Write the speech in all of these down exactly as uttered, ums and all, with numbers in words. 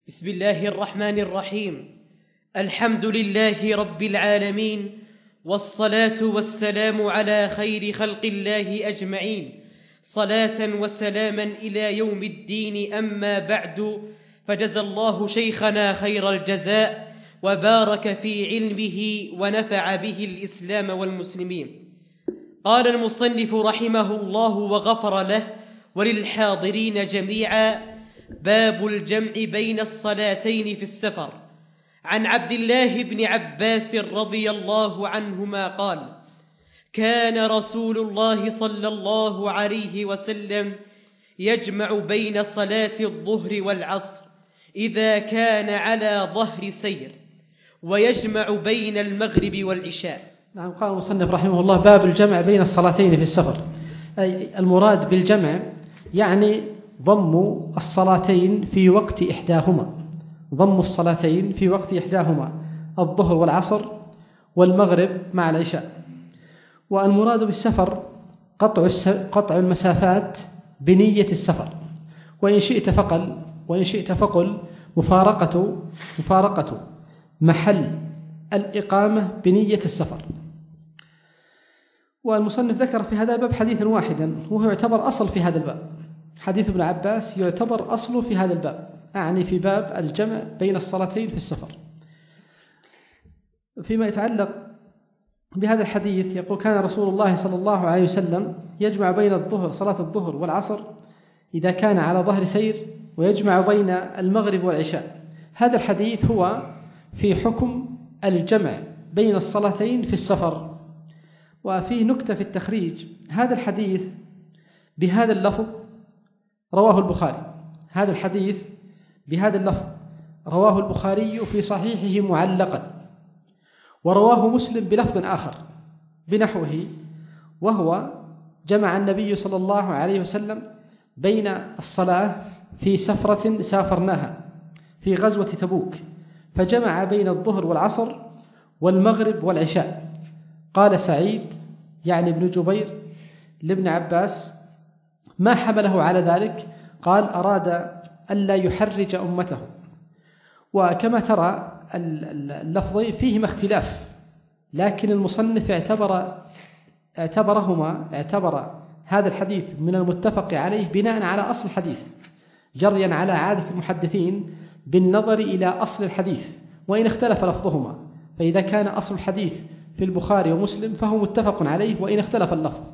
بسم الله الرحمن الرحيم. الحمد لله رب العالمين، والصلاة والسلام على خير خلق الله أجمعين، صلاة وسلاما إلى يوم الدين. أما بعد، فجزى الله شيخنا خير الجزاء وبارك في علمه ونفع به الإسلام والمسلمين. قال المصنف رحمه الله وغفر له وللحاضرين جميعا: باب الجمع بين الصلاتين في السفر. عن عبد الله بن عباس رضي الله عنهما قال: كان رسول الله صلى الله عليه وسلم يجمع بين صلاة الظهر والعصر إذا كان على ظهر سير، ويجمع بين المغرب والعشاء. نعم. قال المصنف رحمه الله: باب الجمع بين الصلاتين في السفر. أي المراد بالجمع يعني ضم الصلاتين في وقت إحداهما، ضم الصلاتين في وقت إحداهما الظهر والعصر والمغرب مع العشاء. والمراد بالسفر قطع قطع المسافات بنية السفر، وإن شئت فقل وإن شئت فقل مفارقة مفارقة محل الإقامة بنية السفر. والمصنف ذكر في هذا الباب حديثا واحدا، وهو يعتبر أصل في هذا الباب. حديث ابن عباس يعتبر أصل في هذا الباب، أعني في باب الجمع بين الصلاتين في السفر. فيما يتعلق بهذا الحديث يقول: كان رسول الله صلى الله عليه وسلم يجمع بين الظهر صلاة الظهر والعصر إذا كان على ظهر سير، ويجمع بين المغرب والعشاء. هذا الحديث هو في حكم الجمع بين الصلاتين في السفر. وفيه نكتة في التخريج: هذا الحديث بهذا اللفظ رواه البخاري، هذا الحديث بهذا اللفظ رواه البخاري في صحيحه معلقا، ورواه مسلم بلفظ آخر بنحوه، وهو: جمع النبي صلى الله عليه وسلم بين الصلاة في سفرة سافرناها في غزوة تبوك، فجمع بين الظهر والعصر والمغرب والعشاء. قال سعيد يعني ابن جبير لابن عباس: ما حمله على ذلك؟ قال: أراد ألا يحرج أمته. وكما ترى اللفظين فيهما اختلاف، لكن المصنف اعتبر اعتبرهما اعتبر هذا الحديث من المتفق عليه بناء على أصل الحديث، جريا على عادة المحدثين بالنظر إلى أصل الحديث وإن اختلف لفظهما. فإذا كان أصل الحديث في البخاري ومسلم فهو متفق عليه وإن اختلف اللفظ.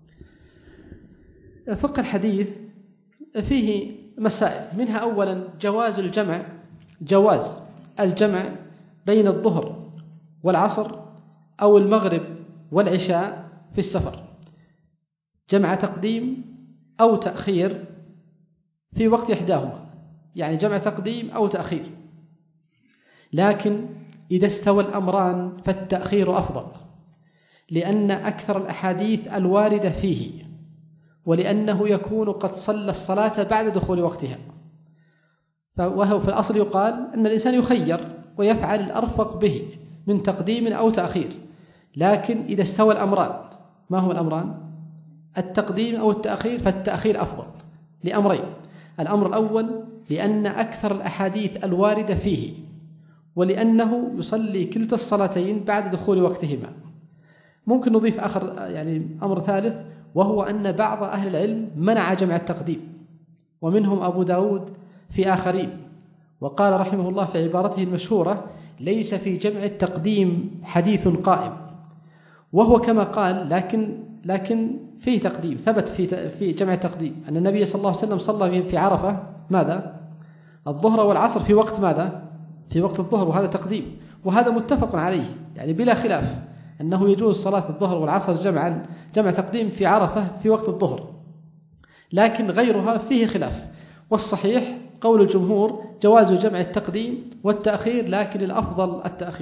فقه الحديث فيه مسائل، منها أولا جواز الجمع جواز الجمع بين الظهر والعصر أو المغرب والعشاء في السفر، جمع تقديم أو تأخير في وقت إحداهما، يعني جمع تقديم أو تأخير. لكن إذا استوى الأمران فالتأخير أفضل، لأن أكثر الأحاديث الواردة فيه، ولأنه يكون قد صلى الصلاة بعد دخول وقتها. وهو في الأصل يقال أن الإنسان يخير ويفعل الأرفق به من تقديم أو تأخير. لكن إذا استوى الأمران، ما هو الأمران؟ التقديم أو التأخير، فالتأخير أفضل لأمرين: الأمر الأول لأن أكثر الأحاديث الواردة فيه، ولأنه يصلي كلتا الصلاتين بعد دخول وقتهما. ممكن نضيف آخر يعني أمر ثالث، وهو أن بعض أهل العلم منع جمع التقديم، ومنهم أبو داود في آخرين، وقال رحمه الله في عبارته المشهورة: ليس في جمع التقديم حديث قائم. وهو كما قال، لكن لكن فيه تقديم، ثبت في في جمع التقديم أن النبي صلى الله عليه وسلم صلى في عرفة ماذا؟ الظهر والعصر في وقت ماذا؟ في وقت الظهر، وهذا تقديم، وهذا متفق عليه يعني بلا خلاف أنه يجوز صلاة الظهر والعصر جمعا جمع تقديم في عرفة في وقت الظهر. لكن غيرها فيه خلاف، والصحيح قول الجمهور جواز جمع التقديم والتأخير، لكن الأفضل التأخير.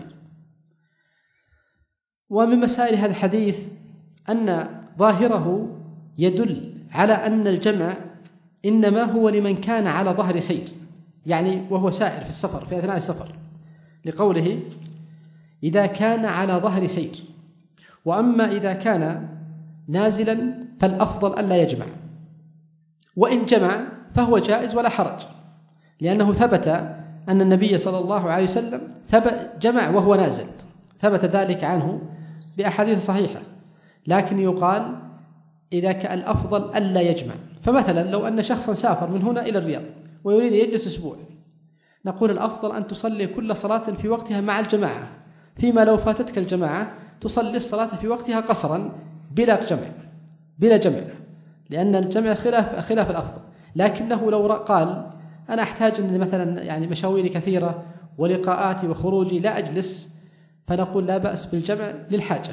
ومن مسائل هذا الحديث أن ظاهره يدل على أن الجمع إنما هو لمن كان على ظهر سير، يعني وهو سائر في السفر في أثناء السفر، لقوله: إذا كان على ظهر سير. وأما إذا كان نازلا فالأفضل ألا يجمع، وإن جمع فهو جائز ولا حرج، لأنه ثبت أن النبي صلى الله عليه وسلم ثبت جمع وهو نازل، ثبت ذلك عنه بأحاديث صحيحة، لكن يقال إذا كان الأفضل ألا يجمع. فمثلا لو أن شخصا سافر من هنا إلى الرياض ويريد يجلس أسبوع، نقول الأفضل أن تصلي كل صلاة في وقتها مع الجماعة، فيما لو فاتتك الجماعة تصلي الصلاة في وقتها قصرا بلا جمع بلا جمع لأن الجمع خلاف خلاف الأفضل. لكنه لو قال أنا أحتاج أن مثلا يعني مشاويري كثيرة ولقاءاتي وخروجي لا أجلس، فنقول لا بأس بالجمع للحاجة.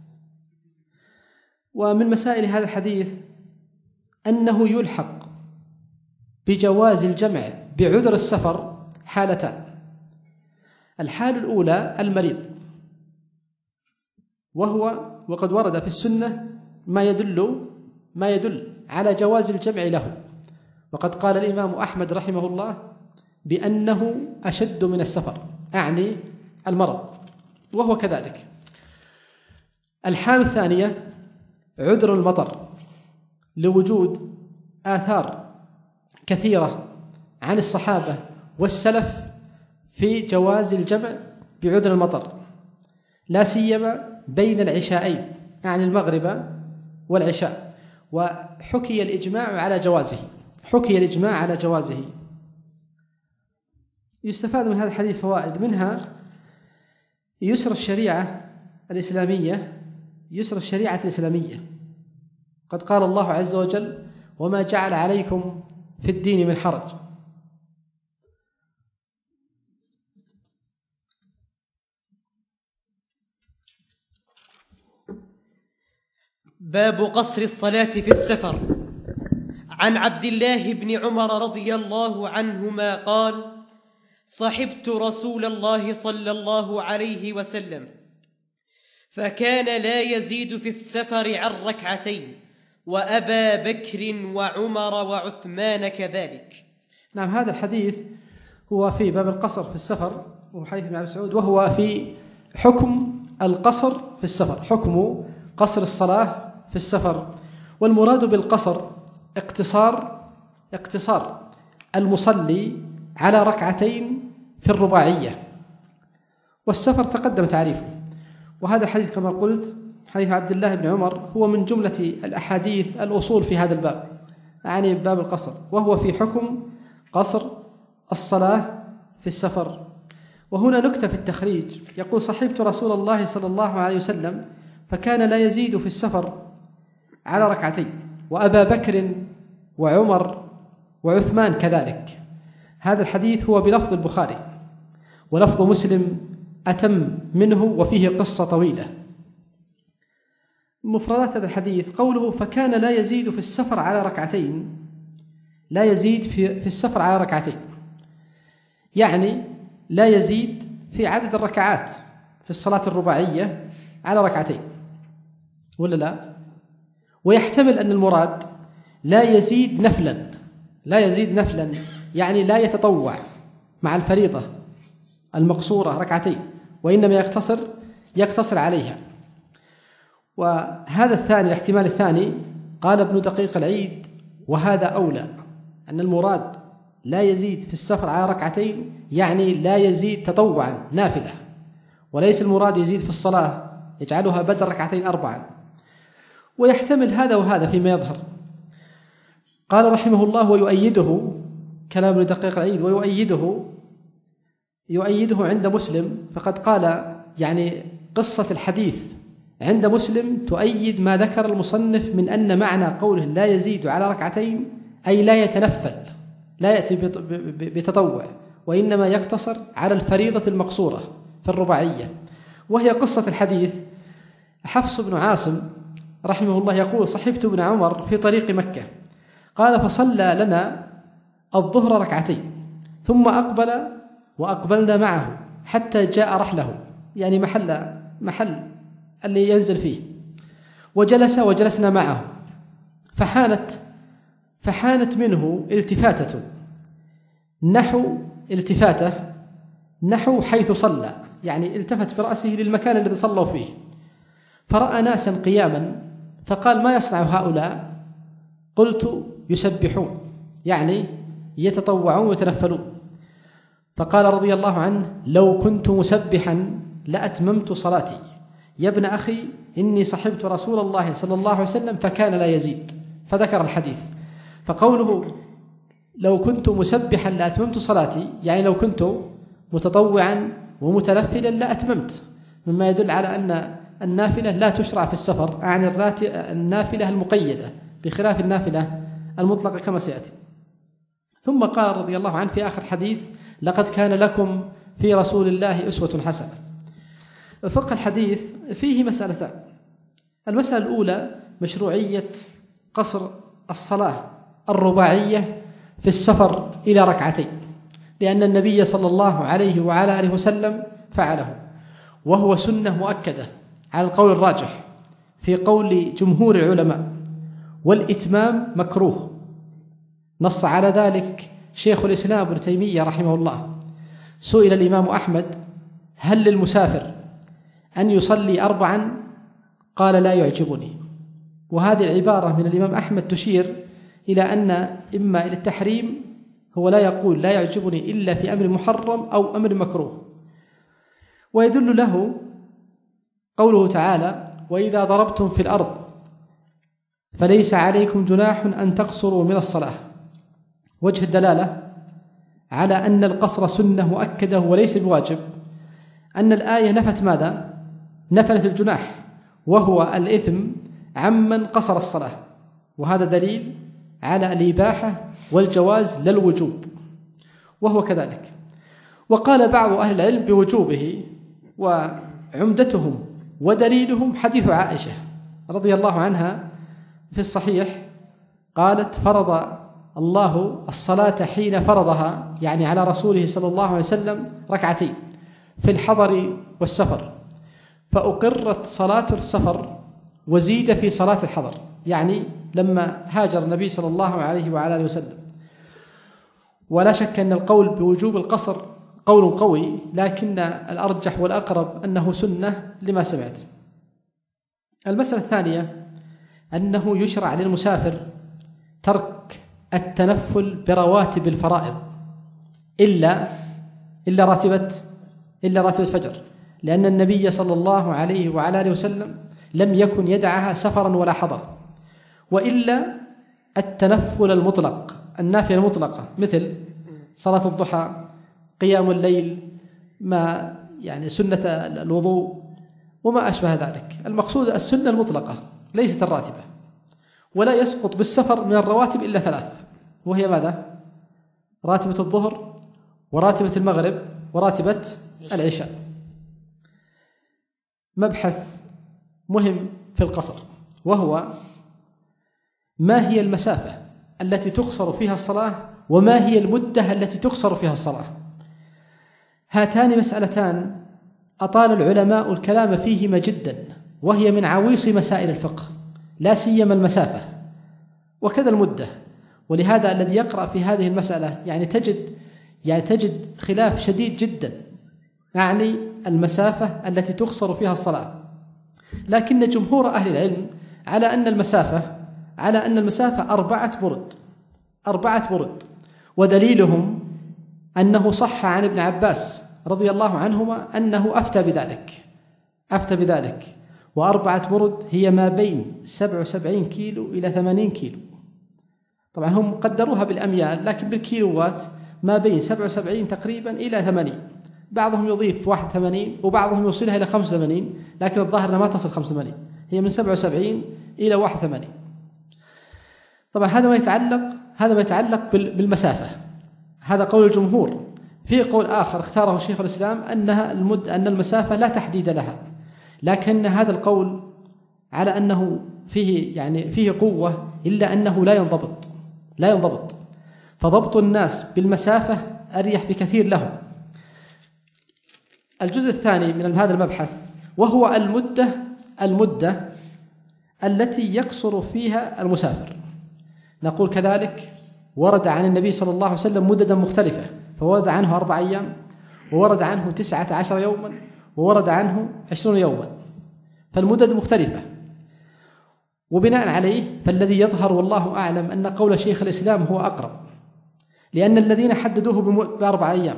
ومن مسائل هذا الحديث أنه يلحق بجواز الجمع بعذر السفر حالتان. الحالة الأولى المريض، وهو وقد ورد في السنة ما يدل ما يدل على جواز الجمع له، وقد قال الإمام أحمد رحمه الله بأنه أشد من السفر، أعني المرض، وهو كذلك. الحالة الثانية عذر المطر، لوجود آثار كثيرة عن الصحابة والسلف في جواز الجمع بعذر المطر، لا سيما بين العشاءين، يعني المغرب والعشاء، وحكي الإجماع على جوازه حكي الإجماع على جوازه. يستفاد من هذا الحديث فوائد، منها يسر الشريعة الإسلامية يسر الشريعة الإسلامية قد قال الله عز وجل وما جعل عليكم في الدين من حرج. باب قصر الصلاة في السفر. عن عبد الله بن عمر رضي الله عنهما قال: صحبت رسول الله صلى الله عليه وسلم فكان لا يزيد في السفر عن ركعتين، وأبا بكر وعمر وعثمان كذلك. نعم، هذا الحديث هو في باب القصر في السفر، وهو حديث ابن عبد مسعود، وهو في حكم القصر في السفر، حكم قصر الصلاة في السفر. والمراد بالقصر اقتصار اقتصار المصلي على ركعتين في الرباعية، والسفر تقدم تعريفه. وهذا الحديث كما قلت حديث عبد الله بن عمر هو من جملة الأحاديث الأصول في هذا الباب، يعني باب القصر، وهو في حكم قصر الصلاة في السفر. وهنا نكتة في التخريج، يقول: صحبت رسول الله صلى الله عليه وسلم فكان لا يزيد في السفر على ركعتين، وأبا بكر وعمر وعثمان كذلك. هذا الحديث هو بلفظ البخاري، ولفظ مسلم أتم منه وفيه قصة طويلة. مفردات هذا الحديث قوله فكان لا يزيد في السفر على ركعتين، لا يزيد في, في السفر على ركعتين، يعني لا يزيد في عدد الركعات في الصلاة الرباعية على ركعتين، ولا لا؟ ويحتمل أن المراد لا يزيد نفلا لا يزيد نفلا يعني لا يتطوع مع الفريضة المقصورة ركعتين، وإنما يقتصر يقتصر عليها. وهذا الثاني الاحتمال الثاني قال ابن دقيق العيد وهذا أولى، أن المراد لا يزيد في السفر على ركعتين يعني لا يزيد تطوعا نافلة، وليس المراد يزيد في الصلاة يجعلها بدل ركعتين أربعا. ويحتمل هذا وهذا فيما يظهر. قال رحمه الله: ويؤيده كلام ابن دقيق العيد، ويؤيده يؤيده عند مسلم، فقد قال يعني قصة الحديث عند مسلم تؤيد ما ذكر المصنف من أن معنى قوله لا يزيد على ركعتين أي لا يتنفل، لا يأتي بتطوع، وإنما يقتصر على الفريضة المقصورة في الرباعية. وهي قصة الحديث: حفص بن عاصم رحمه الله يقول: صحبت ابن عمر في طريق مكة، قال فصلى لنا الظهر ركعتين ثم أقبل وأقبلنا معه حتى جاء رحله، يعني محل محل اللي ينزل فيه، وجلس وجلسنا معه، فحانت فحانت منه التفاتة نحو التفاتة نحو حيث صلى، يعني التفت برأسه للمكان الذي صلوا فيه، فرأى ناسا قياما فقال: ما يصنع هؤلاء؟ قلت: يسبحون، يعني يتطوعون ويتنفلون. فقال رضي الله عنه: لو كنت مسبحا لأتممت صلاتي، يا ابن أخي إني صحبت رسول الله صلى الله عليه وسلم فكان لا يزيد، فذكر الحديث. فقوله لو كنت مسبحا لأتممت صلاتي يعني لو كنت متطوعا ومتنفلا لأتممت، مما يدل على أن النافلة لا تشرع في السفر عن النافلة المقيدة بخلاف النافلة المطلقة كما سيأتي. ثم قال رضي الله عنه في آخر حديث: لقد كان لكم في رسول الله أسوة حسنة. فقه الحديث فيه مسألتان: المسألة الأولى مشروعية قصر الصلاة الرباعية في السفر إلى ركعتين، لأن النبي صلى الله عليه وعلى آله وسلم فعله، وهو سنة مؤكدة على القول الراجح في قول جمهور العلماء، والإتمام مكروه. نص على ذلك شيخ الإسلام ابن تيمية رحمه الله. سئل الإمام أحمد: هل للمسافر أن يصلي أربعا؟ قال: لا يعجبني. وهذه العبارة من الإمام أحمد تشير إلى أن إما إلى التحريم، هو لا يقول لا يعجبني إلا في أمر محرم أو أمر مكروه. ويدل له قوله تعالى: وإذا ضربتم في الأرض فليس عليكم جناح أن تقصروا من الصلاة. وجه الدلالة على أن القصر سنة مؤكدة وليس بواجب أن الآية نفت ماذا؟ نفت الجناح، وهو الإثم عمن قصر الصلاة، وهذا دليل على الإباحة والجواز لا الوجوب، وهو كذلك. وقال بعض أهل العلم بوجوبه، وعمدتهم ودليلهم حديث عائشة رضي الله عنها في الصحيح، قالت: فرض الله الصلاة حين فرضها، يعني على رسوله صلى الله عليه وسلم، ركعتين في الحضر والسفر، فأقرت صلاة السفر وزيد في صلاة الحضر، يعني لما هاجر النبي صلى الله عليه وعلى آله وسلم. ولا شك أن القول بوجوب القصر قول قوي، لكن الأرجح والأقرب أنه سنة لما سمعت. المسألة الثانية أنه يشرع للمسافر ترك التنفل برواتب الفرائض إلا إلا راتبة إلا راتبة فجر، لأن النبي صلى الله عليه وعلى آله وسلم لم يكن يدعها سفرا ولا حضر. وإلا التنفل المطلق، النافلة المطلقة، مثل صلاة الضحى، قيام الليل، ما يعني سنة الوضوء وما أشبه ذلك. المقصود السنة المطلقة ليست الراتبة. ولا يسقط بالسفر من الرواتب إلا ثلاث، وهي ماذا؟ راتبة الظهر، وراتبة المغرب، وراتبة العشاء. مبحث مهم في القصر، وهو ما هي المسافة التي تقصر فيها الصلاة، وما هي المدة التي تقصر فيها الصلاة. هاتان مسألتان أطال العلماء الكلام فيهما جدا، وهي من عويص مسائل الفقه، لا سيما المسافة وكذا المدة. ولهذا الذي يقرأ في هذه المسألة يعني تجد يعني تجد خلاف شديد جدا، يعني المسافة التي تقصر فيها الصلاة. لكن جمهور أهل العلم على أن المسافة على أن المسافة أربعة برد أربعة برد ودليلهم أنه صح عن ابن عباس رضي الله عنهما أنه أفتى بذلك أفتى بذلك وأربعة برد هي ما بين سبع وسبعين كيلو إلى ثمانين كيلو. طبعا هم قدروها بالأميال، لكن بالكيلوات ما بين سبع وسبعين تقريبا إلى ثمانين. بعضهم يضيف واحد وثمانين وبعضهم يوصلها إلى خمسة وثمانين، لكن الظاهر أنها ما تصل خمسة وثمانين، هي من سبع وسبعين إلى واحد وثمانين. طبعا هذا ما يتعلق هذا ما يتعلق بالمسافة، هذا قول الجمهور. في قول آخر اختاره شيخ الإسلام أنها المد أن المسافة لا تحديد لها، لكن هذا القول على أنه فيه يعني فيه قوة، إلا أنه لا ينضبط لا ينضبط فضبط الناس بالمسافة أريح بكثير لهم. الجزء الثاني من هذا المبحث وهو المدة المدة التي يقصر فيها المسافر. نقول كذلك ورد عن النبي صلى الله عليه وسلم مددا مختلفة، فورد عنه أربع أيام، وورد عنه تسعة عشر يوما، وورد عنه عشرون يوما، فالمدد مختلفة. وبناء عليه فالذي يظهر والله أعلم أن قول شيخ الإسلام هو أقرب، لأن الذين حددوه بأربع أيام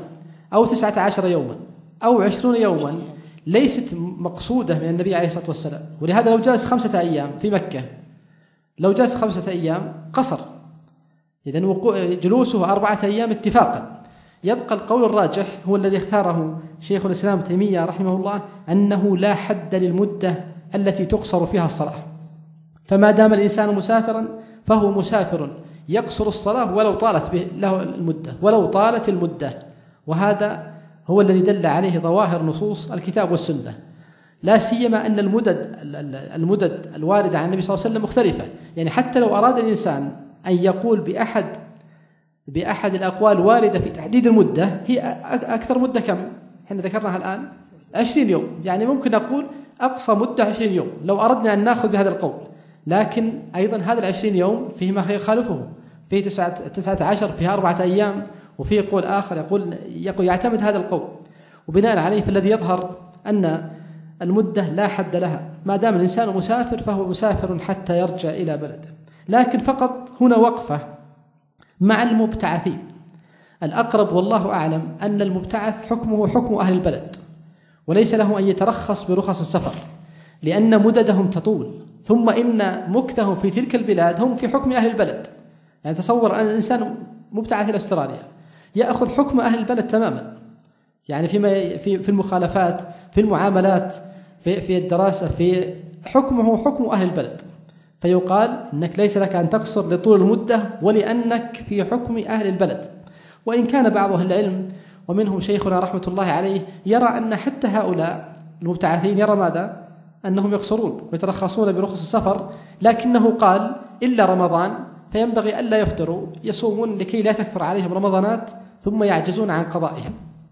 أو تسعة عشر يوما أو عشرون يوما ليست مقصودة من النبي عليه الصلاة والسلام. ولهذا لو جلس خمسة أيام في مكة، لو جلس خمسة أيام قصر، إذن جلوسه أربعة أيام اتفاقا. يبقى القول الراجح هو الذي اختاره شيخ الإسلام تيمية رحمه الله، أنه لا حد للمدة التي تقصر فيها الصلاة، فما دام الإنسان مسافرا فهو مسافر يقصر الصلاة ولو طالت به له المدة، ولو طالت المدة. وهذا هو الذي دل عليه ظواهر نصوص الكتاب والسنة، لا سيما أن المدد المدد الواردة عن النبي صلى الله عليه وسلم مختلفة. يعني حتى لو أراد الإنسان أن يقول بأحد بأحد الأقوال واردة في تحديد المدة، هي أكثر مدة كم؟ احنا ذكرناها الآن عشرين يوم، يعني ممكن نقول أقصى مدة عشرين يوم لو أردنا أن نأخذ بهذا القول. لكن أيضا هذا العشرين يوم فيه ما يخالفه، فيه تسعة, تسعة عشر، فيها أربعة أيام، وفيه قول آخر يقول, يقول يعتمد هذا القول. وبناء عليه فالذي يظهر أن المدة لا حد لها، ما دام الإنسان مسافر فهو مسافر حتى يرجع إلى بلده. لكن فقط هنا وقفة مع المبتعثين. الأقرب والله أعلم أن المبتعث حكمه حكم أهل البلد، وليس له أن يترخص برخص السفر، لأن مددهم تطول، ثم إن مكثهم في تلك البلاد هم في حكم أهل البلد. يعني تصور أن الإنسان مبتعث إلى أستراليا يأخذ حكم أهل البلد تماما، يعني فيما في في المخالفات، في المعاملات، في في الدراسة، في حكمه حكم أهل البلد. فيقال إنك ليس لك أن تقصر لطول المدة ولأنك في حكم أهل البلد. وإن كان بعض أهل العلم ومنهم شيخنا رحمة الله عليه يرى أن حتى هؤلاء المبتعثين يرى ماذا؟ أنهم يقصرون ويترخصون برخص السفر، لكنه قال إلا رمضان فينبغي ألا يفطروا، يصومون لكي لا تكثر عليهم رمضانات ثم يعجزون عن قضائها.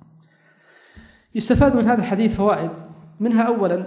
يستفاد من هذا الحديث فوائد، منها أولا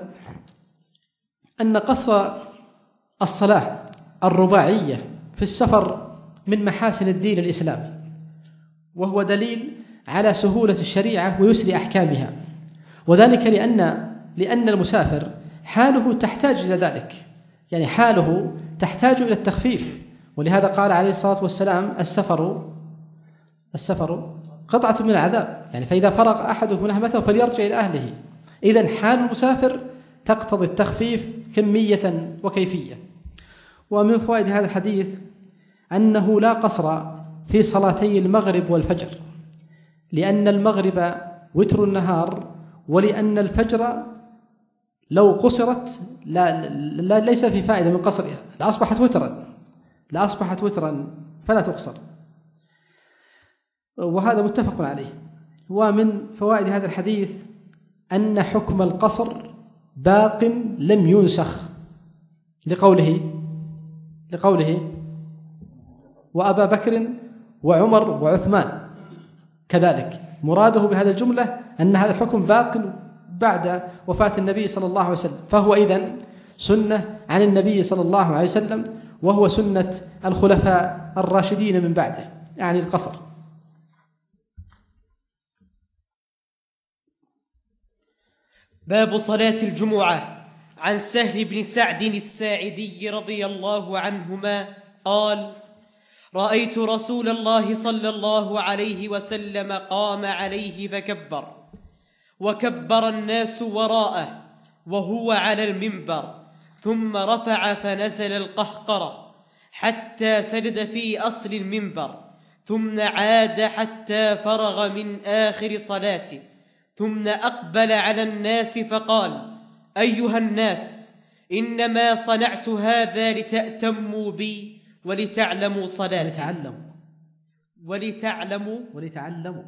أن قصر الصلاة الرباعية في السفر من محاسن الدين الإسلامي، وهو دليل على سهولة الشريعة ويسر أحكامها، وذلك لأن لأن المسافر حاله تحتاج إلى ذلك، يعني حاله تحتاج إلى التخفيف. ولهذا قال عليه الصلاة والسلام السفر السفر قطعة من العذاب، يعني فإذا فرغ أحدكم من مهمته فليرجع إلى أهله. إذن حال المسافر تقتضي التخفيف كمية وكيفية. ومن فوائد هذا الحديث أنه لا قصر في صلاتي المغرب والفجر، لأن المغرب وتر النهار، ولأن الفجر لو قصرت لا, لا ليس في فائدة من قصرها، لأصبحت وترا لأصبحت وترا فلا تقصر، وهذا متفق عليه. ومن فوائد هذا الحديث أن حكم القصر باق لم ينسخ، لقوله لقوله وأبا بكر وعمر وعثمان كذلك. مراده بهذه الجملة أن هذا الحكم باق بعد وفاة النبي صلى الله عليه وسلم، فهو إذن سنة عن النبي صلى الله عليه وسلم، وهو سنة الخلفاء الراشدين من بعده، يعني القصر. باب صلاة الجمعة. عن سهل بن سعد الساعدي رضي الله عنهما قال: رأيت رسول الله صلى الله عليه وسلم قام عليه فكبر، وكبر الناس وراءه وهو على المنبر، ثم رفع فنزل القهقرة حتى سجد في أصل المنبر، ثم عاد حتى فرغ من آخر صلاته، ثم أقبل على الناس فقال: أيها الناس، إنما صنعت هذا لتأتموا بي ولتعلموا صلاتي. ولتعلموا ولتعلموا ولتعلموا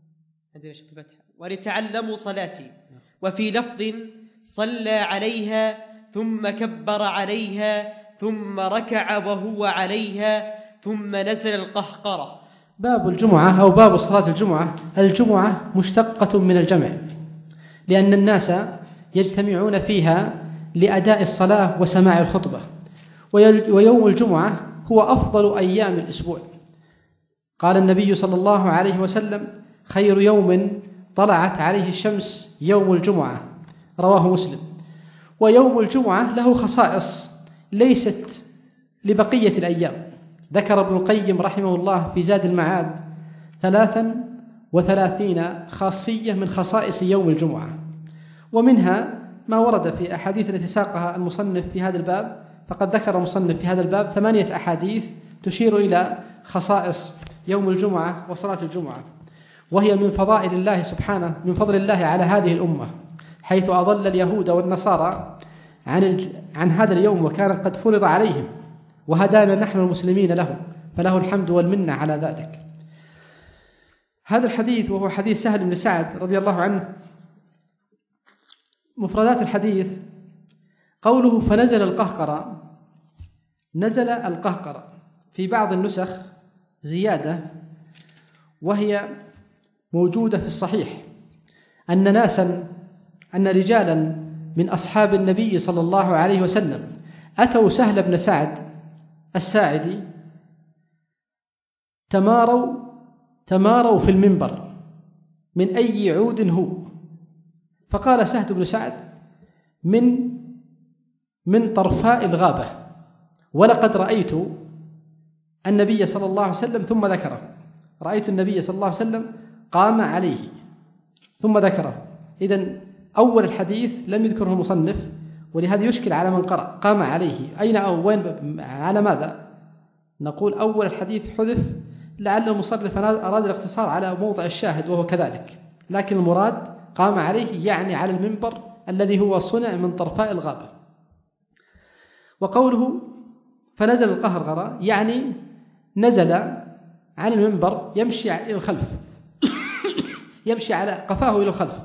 ولتعلموا صلاتي. وفي لفظ: صلى عليها ثم كبر عليها ثم ركع وهو عليها ثم نزل القهقرة. باب الجمعة أو باب صلاة الجمعة. الجمعة مشتقة من الجمع، لأن الناس يجتمعون فيها لأداء الصلاة وسماع الخطبة، ويوم الجمعة هو أفضل أيام الأسبوع. قال النبي صلى الله عليه وسلم: خير يوم طلعت عليه الشمس يوم الجمعة، رواه مسلم. ويوم الجمعة له خصائص ليست لبقية الأيام. ذكر ابن القيم رحمه الله في زاد المعاد ثلاثا وثلاثين خاصية من خصائص يوم الجمعة، ومنها ما ورد في أحاديث التي ساقها المصنف في هذا الباب. فقد ذكر المصنف في هذا الباب ثمانية أحاديث تشير إلى خصائص يوم الجمعة وصلاة الجمعة، وهي من فضائل الله سبحانه، من فضل الله على هذه الأمة، حيث أضل اليهود والنصارى عن عن هذا اليوم وكان قد فرض عليهم، وهدانا نحن المسلمين له، فله الحمد والمنة على ذلك. هذا الحديث وهو حديث سهل بن سعد رضي الله عنه، مفردات الحديث قوله فنزل القهقرة. نزل القهقرة في بعض النسخ زيادة، وهي موجودة في الصحيح، أن ناسا أن رجالا من أصحاب النبي صلى الله عليه وسلم أتوا سهل بن سعد الساعدي تماروا تماروا في المنبر من أي عود هو، فقال سهل بن سعد من من طرفاء الغابة، ولقد رأيت النبي صلى الله عليه وسلم ثم ذكره، رأيت النبي صلى الله عليه وسلم قام عليه ثم ذكره. إذن أول الحديث لم يذكره المصنف، ولهذا يشكل على من قرأ قام عليه أين أو وين على ماذا. نقول أول الحديث حذف لعل المصنف أراد الاقتصار على موضع الشاهد وهو كذلك، لكن المراد قام عليه يعني على المنبر الذي هو صنع من طرفاء الغابة. وقوله فنزل القهقرة يعني نزل عن المنبر يمشي إلى الخلف يمشي على قفاه إلى الخلف.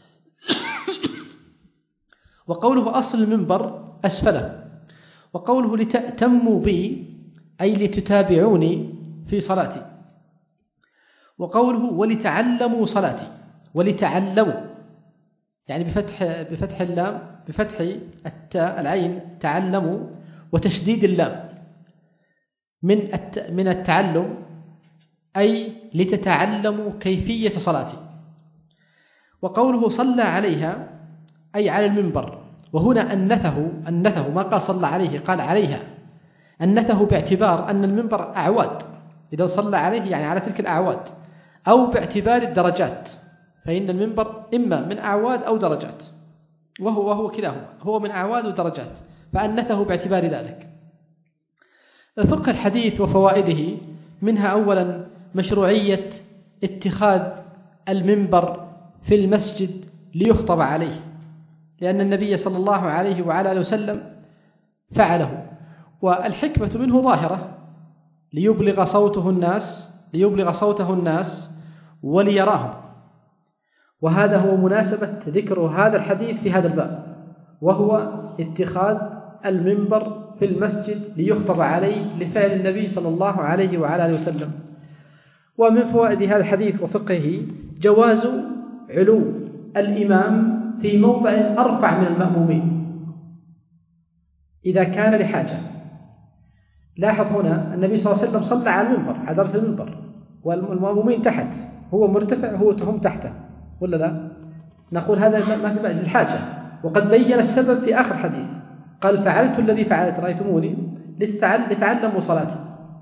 وقوله أصل المنبر أسفله. وقوله لتأتموا بي أي لتتابعوني في صلاتي. وقوله ولتعلموا صلاتي، ولتعلموا يعني بفتح بفتح اللام بفتح التاء العين تعلموا، وتشديد اللام من من التعلم أي لتتعلموا كيفية صلاتي. وقوله صلى عليها أي على المنبر، وهنا أنثه أنثه ما قال صلى عليه، قال عليها، أنثه باعتبار أن المنبر أعواد، إذا صلى عليه يعني على تلك الأعواد، أو باعتبار الدرجات، فإن المنبر إما من أعواد أو درجات، وهو وهو كلاهما، هو من أعواد ودرجات، فأنثه باعتبار ذلك. فقه الحديث وفوائده منها أولا مشروعية اتخاذ المنبر في المسجد ليخطب عليه، لأن النبي صلى الله عليه وعلى آله وسلم فعله، والحكمة منه ظاهرة، ليبلغ صوته الناس ليبلغ صوته الناس وليراهم. وهذا هو مناسبة ذكر هذا الحديث في هذا الباب، وهو اتخاذ المنبر في المسجد ليخطب عليه لفعل النبي صلى الله عليه وعلى آله وسلم. ومن فوائد هذا الحديث وفقهه جواز علو الإمام في موضع أرفع من المأمومين إذا كان لحاجة. لاحظ هنا النبي صلى الله عليه وسلم صلى على المنبر، حضرة المنبر، والمأمومين تحت، هو مرتفع هو هم تحته، ولا لا؟ نقول هذا ما في مجال الحاجة، وقد بين السبب في آخر حديث، قال فعلت الذي فعلت رأيتموني لتعلموا صلاتي.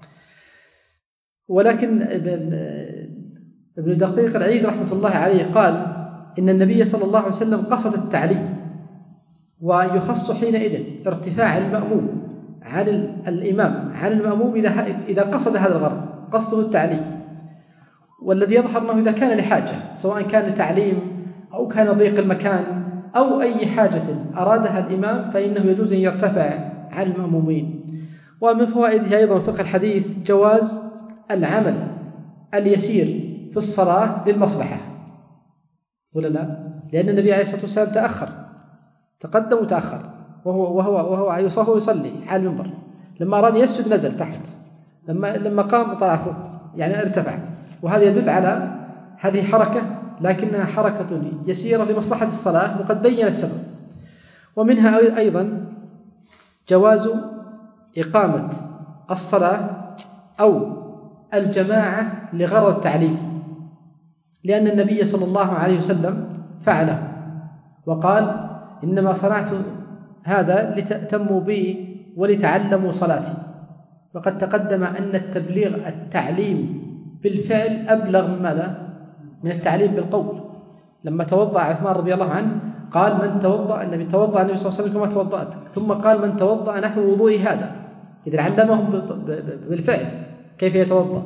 ولكن ابن ابن دقيق العيد رحمة الله عليه قال إن النبي صلى الله عليه وسلم قصد التعليم، ويخص حينئذ ارتفاع المأموم عن الإمام عن المأموم إذا إذا قصد هذا الغرض، قصده التعليم. والذي يظهر أنه إذا كان لحاجة، سواء كان لتعليم أو كان ضيق المكان أو أي حاجة أرادها الإمام، فإنه يجوز أن يرتفع عن المأمومين. ومن فوائده أيضا فقه الحديث جواز العمل اليسير في الصلاة للمصلحة، ولا لا؟ لأن النبي عليه الصلاة والسلام تأخر، تقدم وتأخر، وهو وهو وهو يصلي يصلي على المنبر، لما أراد يسجد نزل تحت، لما لما قام طلع فوق، يعني ارتفع. وهذا يدل على هذه حركة، لكنها حركة يسيرة لمصلحة الصلاة، وقد بين السبب. ومنها أيضا جواز إقامة الصلاة أو الجماعة لغرض التعليم، لأن النبي صلى الله عليه وسلم فعله وقال إنما صنعت هذا لتأتموا بي ولتعلموا صلاتي. وقد تقدم أن التبليغ التعليم بالفعل أبلغ من ماذا؟ من التعليم بالقول. لما توضأ عثمان رضي الله عنه قال من توضأ النبي توضأ النبي صلى الله عليه وسلم كما توضأت، ثم قال من توضأ نحو وضوئي هذا، إذا علمهم بالفعل كيف يتوضأ.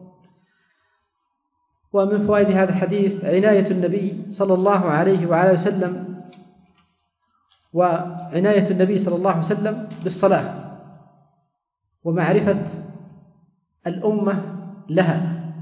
ومن فوائد هذا الحديث عناية النبي صلى الله عليه وعلى وسلم وعناية النبي صلى الله عليه وسلم بالصلاة ومعرفة الأمة لها.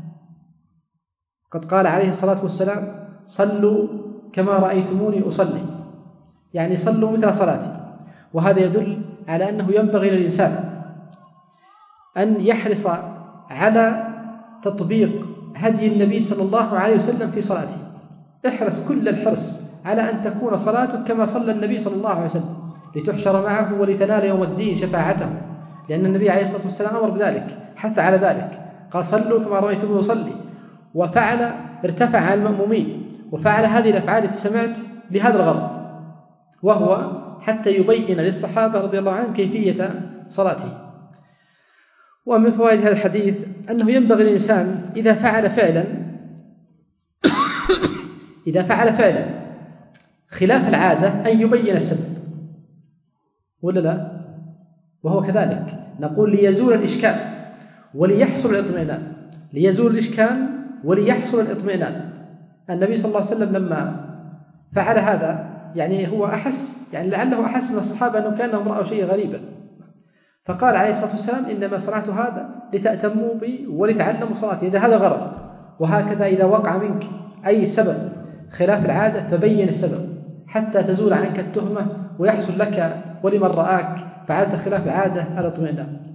قد قال عليه الصلاة والسلام صلوا كما رأيتموني أصلي، يعني صلوا مثل صلاتي. وهذا يدل على أنه ينبغي للإنسان أن يحرص على تطبيق هدي النبي صلى الله عليه وسلم في صلاته. احرص كل الحرص على أن تكون صلاتك كما صلى النبي صلى الله عليه وسلم لتحشر معه ولتنال يوم الدين شفاعته، لأن النبي عليه الصلاة والسلام أمر بذلك، حث على ذلك، قال صلوا كما رأيتموني أصلي، وفعل ارتفع على المأمومين وفعل هذه الأفعال التي سمعت لهذا الغرض، وهو حتى يبين للصحابة رضي الله عنهم كيفية صلاته. ومن فوائد هذا الحديث أنه ينبغي للإنسان إذا فعل فعلا إذا فعل فعلا خلاف العادة أن يبين السبب، ولا لا؟ وهو كذلك نقول ليزول الإشكال وليحصل الاطمئنان، ليزول الإشكال وليحصل الاطمئنان. النبي صلى الله عليه وسلم لما فعل هذا يعني هو أحس، يعني لعله أحس من الصحابة أنه كأنهم رأوا شيء غريبا، فقال عليه الصلاة والسلام إنما صنعت هذا لتأتموا بي ولتعلموا صلاتي، إذا هذا غرض. وهكذا إذا وقع منك أي سبب خلاف العادة فبين السبب حتى تزول عنك التهمة ويحصل لك ولمن رآك فعلت خلاف العادة الاطمئنان.